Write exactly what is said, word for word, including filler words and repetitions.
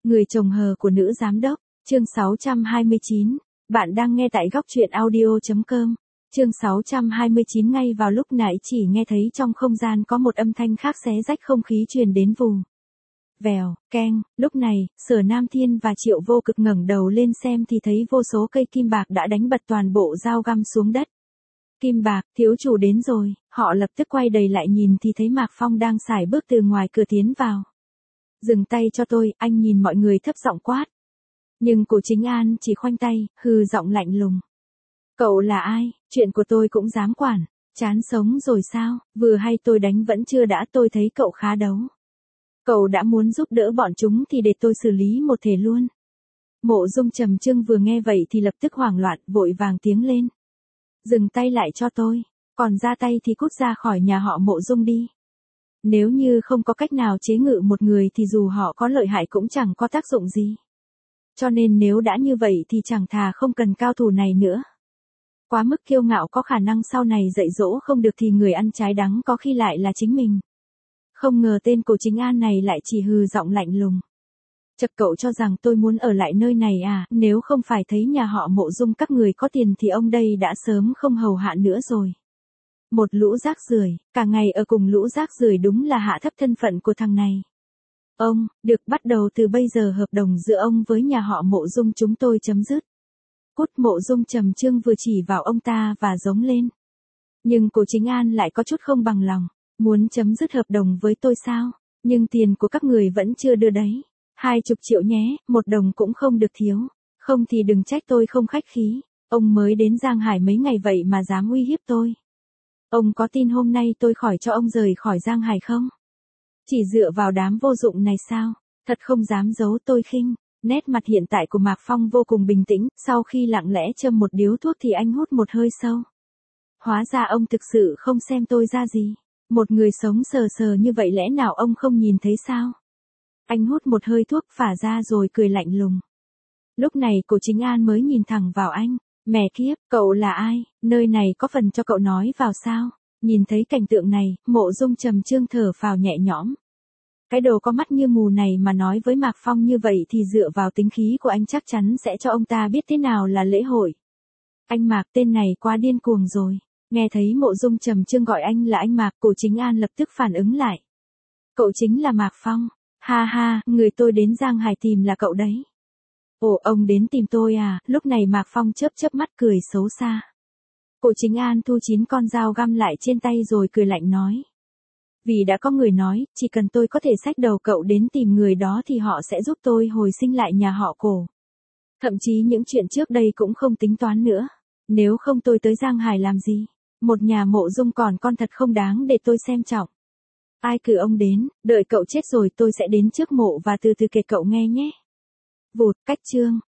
Người chồng hờ của nữ giám đốc, chương sáu trăm hai mươi chín. Bạn đang nghe tại góc truyện audio chấm com. Chương sáu trăm hai mươi chín. Ngay vào lúc nãy chỉ nghe thấy trong không gian có một âm thanh khác xé rách không khí truyền đến vù. Vèo, keng, lúc này, Sở Nam Thiên và Triệu Vô Cực ngẩng đầu lên xem thì thấy vô số cây kim bạc đã đánh bật toàn bộ dao găm xuống đất. Kim bạc, thiếu chủ đến rồi, họ lập tức quay đầy lại nhìn thì thấy Mạc Phong đang sải bước từ ngoài cửa tiến vào. Dừng tay cho tôi, anh nhìn mọi người thấp giọng quát. Nhưng Cổ Chính An chỉ khoanh tay, hừ giọng lạnh lùng. Cậu là ai, chuyện của tôi cũng dám quản, chán sống rồi sao, vừa hay tôi đánh vẫn chưa đã, tôi thấy cậu khá đấu. Cậu đã muốn giúp đỡ bọn chúng thì để tôi xử lý một thể luôn. Mộ Dung Trầm Trương vừa nghe vậy thì lập tức hoảng loạn, vội vàng tiếng lên. Dừng tay lại cho tôi, còn ra tay thì cút ra khỏi nhà họ Mộ Dung đi. Nếu như không có cách nào chế ngự một người thì dù họ có lợi hại cũng chẳng có tác dụng gì. Cho nên nếu đã như vậy thì chẳng thà không cần cao thủ này nữa. Quá mức kiêu ngạo có khả năng sau này dạy dỗ không được thì người ăn trái đắng có khi lại là chính mình. Không ngờ tên Cổ Chính An này lại chỉ hừ giọng lạnh lùng. Chật, cậu cho rằng tôi muốn ở lại nơi này à, nếu không phải thấy nhà họ Mộ Dung các người có tiền thì ông đây đã sớm không hầu hạ nữa rồi. Một lũ rác rưởi, cả ngày ở cùng lũ rác rưởi đúng là hạ thấp thân phận của thằng này. Ông, được, bắt đầu từ bây giờ hợp đồng giữa ông với nhà họ Mộ Dung chúng tôi chấm dứt. Cút. Mộ Dung Trầm Trương vừa chỉ vào ông ta và giống lên. Nhưng Cổ Chính An lại có chút không bằng lòng. Muốn chấm dứt hợp đồng với tôi sao? Nhưng tiền của các người vẫn chưa đưa đấy. Hai chục triệu nhé, một đồng cũng không được thiếu. Không thì đừng trách tôi không khách khí. Ông mới đến Giang Hải mấy ngày vậy mà dám uy hiếp tôi. Ông có tin hôm nay tôi khỏi cho ông rời khỏi Giang Hải không? Chỉ dựa vào đám vô dụng này sao? Thật không dám giấu tôi khinh. Nét mặt hiện tại của Mạc Phong vô cùng bình tĩnh, sau khi lặng lẽ châm một điếu thuốc thì anh hút một hơi sâu. Hóa ra ông thực sự không xem tôi ra gì. Một người sống sờ sờ như vậy lẽ nào ông không nhìn thấy sao? Anh hút một hơi thuốc phả ra rồi cười lạnh lùng. Lúc này Cổ Chính An mới nhìn thẳng vào anh. Mẹ kiếp, cậu là ai, nơi này có phần cho cậu nói vào sao? Nhìn thấy cảnh tượng này, Mộ Dung Trầm Trương thở phào nhẹ nhõm. Cái đồ có mắt như mù này mà nói với Mạc Phong như vậy thì dựa vào tính khí của anh chắc chắn sẽ cho ông ta biết thế nào là lễ hội. Anh Mạc, tên này quá điên cuồng rồi. Nghe thấy Mộ Dung Trầm Trương gọi anh là anh Mạc, Cổ Chính An lập tức phản ứng lại. Cậu chính là Mạc Phong. Ha ha, người tôi đến Giang Hải tìm là cậu đấy. Ồ, ông đến tìm tôi à? Lúc này Mạc Phong chớp chớp mắt cười xấu xa. Cổ Chính An thu chín con dao găm lại trên tay rồi cười lạnh nói. Vì đã có người nói, chỉ cần tôi có thể xách đầu cậu đến tìm người đó thì họ sẽ giúp tôi hồi sinh lại nhà họ Cổ. Thậm chí những chuyện trước đây cũng không tính toán nữa. Nếu không tôi tới Giang Hải làm gì? Một nhà Mộ Dung còn con thật không đáng để tôi xem trọng. Ai cử ông đến, đợi cậu chết rồi tôi sẽ đến trước mộ và từ từ kể cậu nghe nhé. Vụt, cách chương.